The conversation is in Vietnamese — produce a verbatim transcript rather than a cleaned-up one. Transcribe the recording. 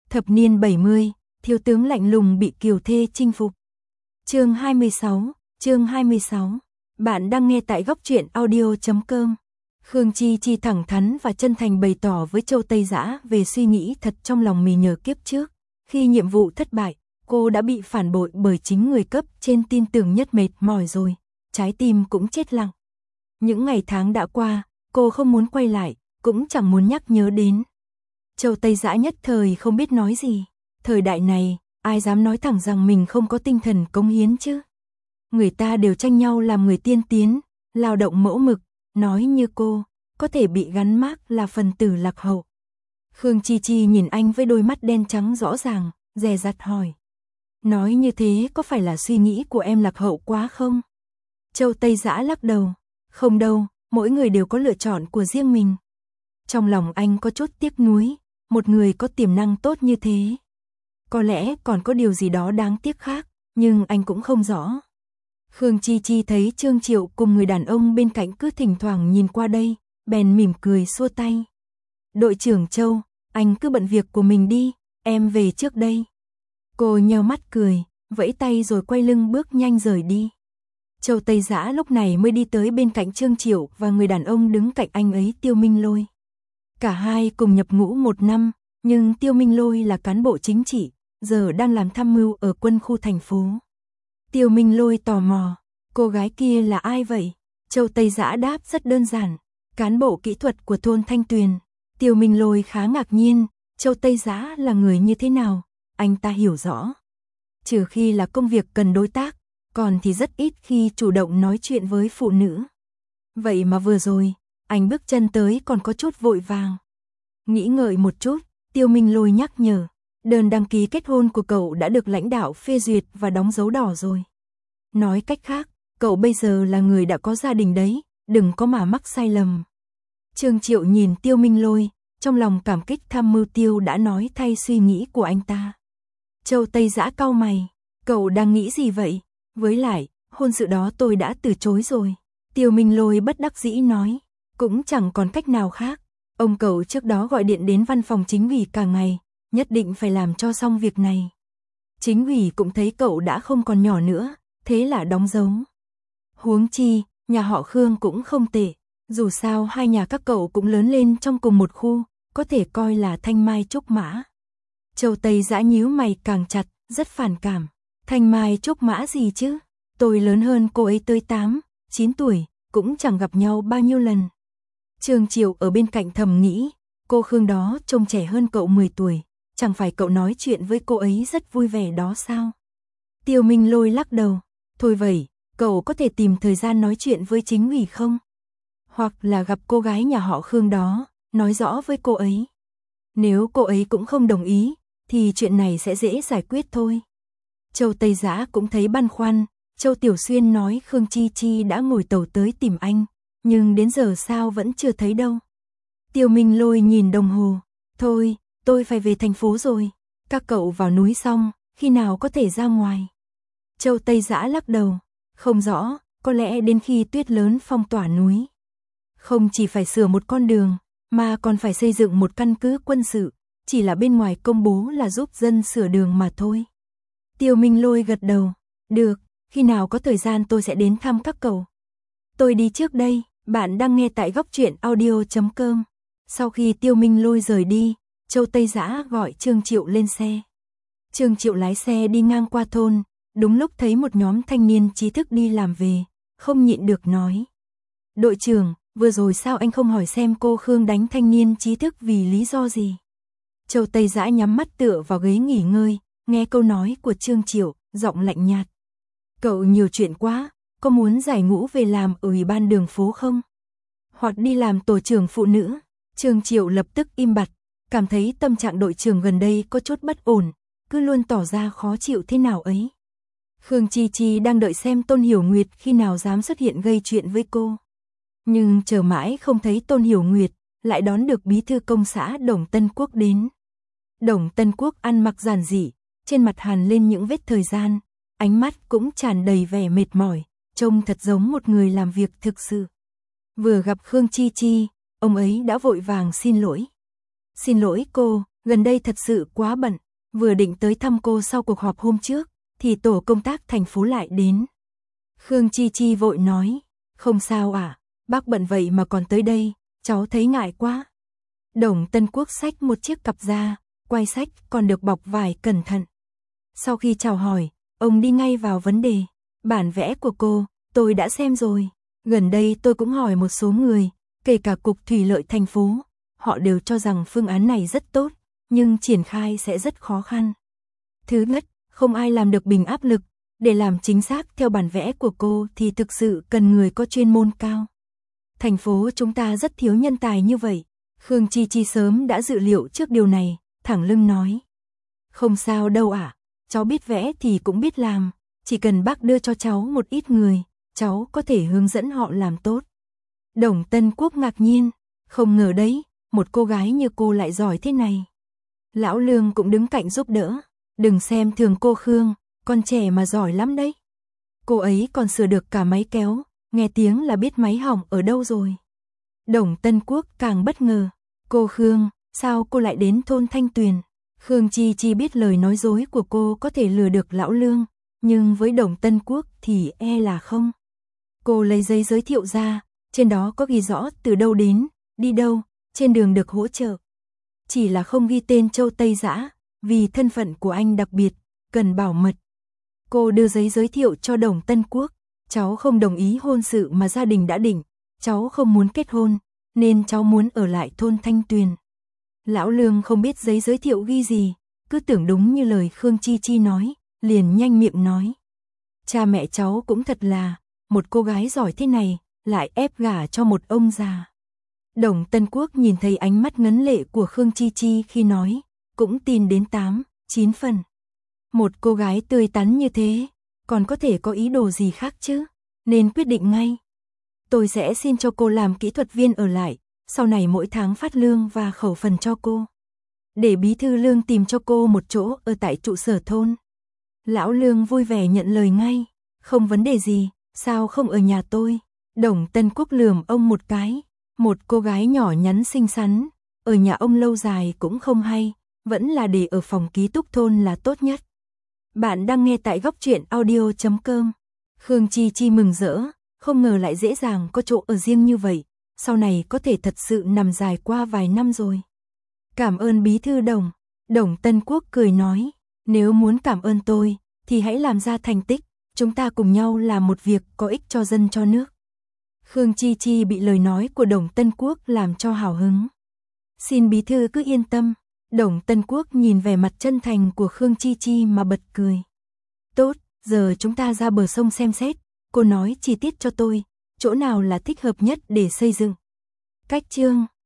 Thập niên bảy mươi, thiếu tướng lạnh lùng bị kiều thê chinh phục. Chương hai mươi sáu, chương hai mươi sáu. Bạn đang nghe tại góc truyện audio chấm com. Khương Chi Chi thẳng thắn và chân thành bày tỏ với Châu Tây Dã về suy nghĩ thật trong lòng mình nhờ kiếp trước. Khi nhiệm vụ thất bại, cô đã bị phản bội bởi chính người cấp trên tin tưởng nhất mệt mỏi rồi, trái tim cũng chết lặng. Những ngày tháng đã qua, cô không muốn quay lại, cũng chẳng muốn nhắc nhớ đến. Châu Tây Dã nhất thời không biết nói gì. Thời đại này, ai dám nói thẳng rằng mình không có tinh thần cống hiến chứ? Người ta đều tranh nhau làm người tiên tiến, lao động mẫu mực, nói như cô, có thể bị gắn mác là phần tử lạc hậu. Khương Chi Chi nhìn anh với đôi mắt đen trắng rõ ràng, dè dặt hỏi. Nói như thế có phải là suy nghĩ của em lạc hậu quá không? Châu Tây Dã lắc đầu. Không đâu, mỗi người đều có lựa chọn của riêng mình. Trong lòng anh có chút tiếc nuối, một người có tiềm năng tốt như thế. Có lẽ còn có điều gì đó đáng tiếc khác, nhưng anh cũng không rõ. Khương Chi Chi thấy Trương Triệu cùng người đàn ông bên cạnh cứ thỉnh thoảng nhìn qua đây, bèn mỉm cười xua tay. Đội trưởng Châu, anh cứ bận việc của mình đi, em về trước đây. Cô nheo mắt cười, vẫy tay rồi quay lưng bước nhanh rời đi. Châu Tây Dã lúc này mới đi tới bên cạnh Trương Triệu và người đàn ông đứng cạnh anh ấy Tiêu Minh Lôi. Cả hai cùng nhập ngũ một năm, nhưng Tiêu Minh Lôi là cán bộ chính trị, giờ đang làm tham mưu ở quân khu thành phố. Tiêu Minh Lôi tò mò, cô gái kia là ai vậy? Châu Tây Dã đáp rất đơn giản, cán bộ kỹ thuật của thôn Thanh Tuyền. Tiêu Minh Lôi khá ngạc nhiên, Châu Tây Dã là người như thế nào? Anh ta hiểu rõ. Trừ khi là công việc cần đối tác, còn thì rất ít khi chủ động nói chuyện với phụ nữ. Vậy mà vừa rồi, anh bước chân tới còn có chút vội vàng. Nghĩ ngợi một chút, Tiêu Minh Lôi nhắc nhở, đơn đăng ký kết hôn của cậu đã được lãnh đạo phê duyệt và đóng dấu đỏ rồi. Nói cách khác, cậu bây giờ là người đã có gia đình đấy, đừng có mà mắc sai lầm. Trương Triệu nhìn Tiêu Minh Lôi, trong lòng cảm kích tham mưu Tiêu đã nói thay suy nghĩ của anh ta. Châu Tây Dã cau mày, cậu đang nghĩ gì vậy? Với lại, hôn sự đó tôi đã từ chối rồi. Tiêu Minh Lôi bất đắc dĩ nói, cũng chẳng còn cách nào khác. Ông cậu trước đó gọi điện đến văn phòng chính ủy cả ngày, nhất định phải làm cho xong việc này. Chính ủy cũng thấy cậu đã không còn nhỏ nữa, thế là đóng dấu. Huống chi, nhà họ Khương cũng không tệ, dù sao hai nhà các cậu cũng lớn lên trong cùng một khu, có thể coi là thanh mai trúc mã. Châu Tây Dã nhíu mày càng chặt, rất phản cảm. Thanh mai trúc mã gì chứ? Tôi lớn hơn cô ấy tới tám, chín tuổi, cũng chẳng gặp nhau bao nhiêu lần. Trương Triệu ở bên cạnh thầm nghĩ, cô Khương đó trông trẻ hơn cậu mười tuổi, chẳng phải cậu nói chuyện với cô ấy rất vui vẻ đó sao? Tiêu Minh Lôi lắc đầu, thôi vậy, cậu có thể tìm thời gian nói chuyện với chính ủy không? Hoặc là gặp cô gái nhà họ Khương đó, nói rõ với cô ấy. Nếu cô ấy cũng không đồng ý, thì chuyện này sẽ dễ giải quyết thôi. Châu Tây Dã cũng thấy băn khoăn, Châu Tiểu Xuyên nói Khương Chi Chi đã ngồi tàu tới tìm anh, nhưng đến giờ sao vẫn chưa thấy đâu. Tiêu Minh Lôi nhìn đồng hồ, thôi, tôi phải về thành phố rồi, các cậu vào núi xong, khi nào có thể ra ngoài. Châu Tây Dã lắc đầu, không rõ, có lẽ đến khi tuyết lớn phong tỏa núi. Không chỉ phải sửa một con đường, mà còn phải xây dựng một căn cứ quân sự, chỉ là bên ngoài công bố là giúp dân sửa đường mà thôi. Tiêu Minh Lôi gật đầu, được, khi nào có thời gian tôi sẽ đến thăm các cậu. Tôi đi trước đây, bạn đang nghe tại góc truyện audio chấm com. Sau khi Tiêu Minh Lôi rời đi, Châu Tây Dã gọi Trương Triệu lên xe. Trương Triệu lái xe đi ngang qua thôn, đúng lúc thấy một nhóm thanh niên trí thức đi làm về, không nhịn được nói. Đội trưởng, vừa rồi sao anh không hỏi xem cô Khương đánh thanh niên trí thức vì lý do gì? Châu Tây Dã nhắm mắt tựa vào ghế nghỉ ngơi, nghe câu nói của Trương Triệu, giọng lạnh nhạt. Cậu nhiều chuyện quá, có muốn giải ngũ về làm ở ủy ban đường phố không? Hoặc đi làm tổ trưởng phụ nữ? Trương Triệu lập tức im bặt, cảm thấy tâm trạng đội trưởng gần đây có chút bất ổn, cứ luôn tỏ ra khó chịu thế nào ấy. Khương Chi Chi đang đợi xem Tôn Hiểu Nguyệt khi nào dám xuất hiện gây chuyện với cô. Nhưng chờ mãi không thấy Tôn Hiểu Nguyệt, lại đón được bí thư công xã Đồng Tân Quốc đến. Đồng Tân Quốc ăn mặc giản dị, trên mặt hằn lên những vết thời gian, ánh mắt cũng tràn đầy vẻ mệt mỏi, trông thật giống một người làm việc thực sự. Vừa gặp Khương Chi Chi, ông ấy đã vội vàng xin lỗi. Xin lỗi cô, gần đây thật sự quá bận, vừa định tới thăm cô sau cuộc họp hôm trước, thì tổ công tác thành phố lại đến. Khương Chi Chi vội nói, không sao ạ, à, bác bận vậy mà còn tới đây, cháu thấy ngại quá. Đồng Tân Quốc xách một chiếc cặp ra, quay sách còn được bọc vải cẩn thận. Sau khi chào hỏi, ông đi ngay vào vấn đề, bản vẽ của cô, tôi đã xem rồi. Gần đây tôi cũng hỏi một số người, kể cả Cục Thủy lợi thành phố, họ đều cho rằng phương án này rất tốt, nhưng triển khai sẽ rất khó khăn. Thứ nhất, không ai làm được bình áp lực, để làm chính xác theo bản vẽ của cô thì thực sự cần người có chuyên môn cao. Thành phố chúng ta rất thiếu nhân tài như vậy. Khương Chi Chi sớm đã dự liệu trước điều này, thẳng lưng nói. Không sao đâu ạ, à, cháu biết vẽ thì cũng biết làm, chỉ cần bác đưa cho cháu một ít người, cháu có thể hướng dẫn họ làm tốt. Đồng Tân Quốc ngạc nhiên, không ngờ đấy, một cô gái như cô lại giỏi thế này. Lão Lương cũng đứng cạnh giúp đỡ, đừng xem thường cô Khương, con trẻ mà giỏi lắm đấy. Cô ấy còn sửa được cả máy kéo, nghe tiếng là biết máy hỏng ở đâu rồi. Đồng Tân Quốc càng bất ngờ, cô Khương, sao cô lại đến thôn Thanh Tuyền? Khương Chi Chi biết lời nói dối của cô có thể lừa được Lão Lương, nhưng với Đồng Tân Quốc thì e là không. Cô lấy giấy giới thiệu ra, trên đó có ghi rõ từ đâu đến, đi đâu, trên đường được hỗ trợ. Chỉ là không ghi tên Châu Tây Dã, vì thân phận của anh đặc biệt, cần bảo mật. Cô đưa giấy giới thiệu cho Đồng Tân Quốc, cháu không đồng ý hôn sự mà gia đình đã định, cháu không muốn kết hôn, nên cháu muốn ở lại thôn Thanh Tuyền. Lão Lương không biết giấy giới thiệu ghi gì, cứ tưởng đúng như lời Khương Chi Chi nói, liền nhanh miệng nói. Cha mẹ cháu cũng thật là, một cô gái giỏi thế này, lại ép gả cho một ông già. Đồng Tân Quốc nhìn thấy ánh mắt ngấn lệ của Khương Chi Chi khi nói, cũng tin đến tám, chín phần. Một cô gái tươi tắn như thế, còn có thể có ý đồ gì khác chứ, nên quyết định ngay. Tôi sẽ xin cho cô làm kỹ thuật viên ở lại, sau này mỗi tháng phát lương và khẩu phần cho cô. Để bí thư Lương tìm cho cô một chỗ ở tại trụ sở thôn. Lão Lương vui vẻ nhận lời ngay, không vấn đề gì, sao không ở nhà tôi. Đồng Tân Quốc lườm ông một cái, một cô gái nhỏ nhắn xinh xắn, ở nhà ông lâu dài cũng không hay, vẫn là để ở phòng ký túc thôn là tốt nhất. Bạn đang nghe tại góc truyện audio chấm com. Khương Chi Chi mừng rỡ, không ngờ lại dễ dàng có chỗ ở riêng như vậy, sau này có thể thật sự nằm dài qua vài năm rồi. Cảm ơn bí thư Đồng. Đồng Tân Quốc cười nói, nếu muốn cảm ơn tôi, thì hãy làm ra thành tích, chúng ta cùng nhau làm một việc có ích cho dân cho nước. Khương Chi Chi bị lời nói của Đồng Tân Quốc làm cho hào hứng. Xin bí thư cứ yên tâm. Đồng Tân Quốc nhìn vẻ mặt chân thành của Khương Chi Chi mà bật cười. Tốt, giờ chúng ta ra bờ sông xem xét, cô nói chi tiết cho tôi, chỗ nào là thích hợp nhất để xây dựng. Cách chương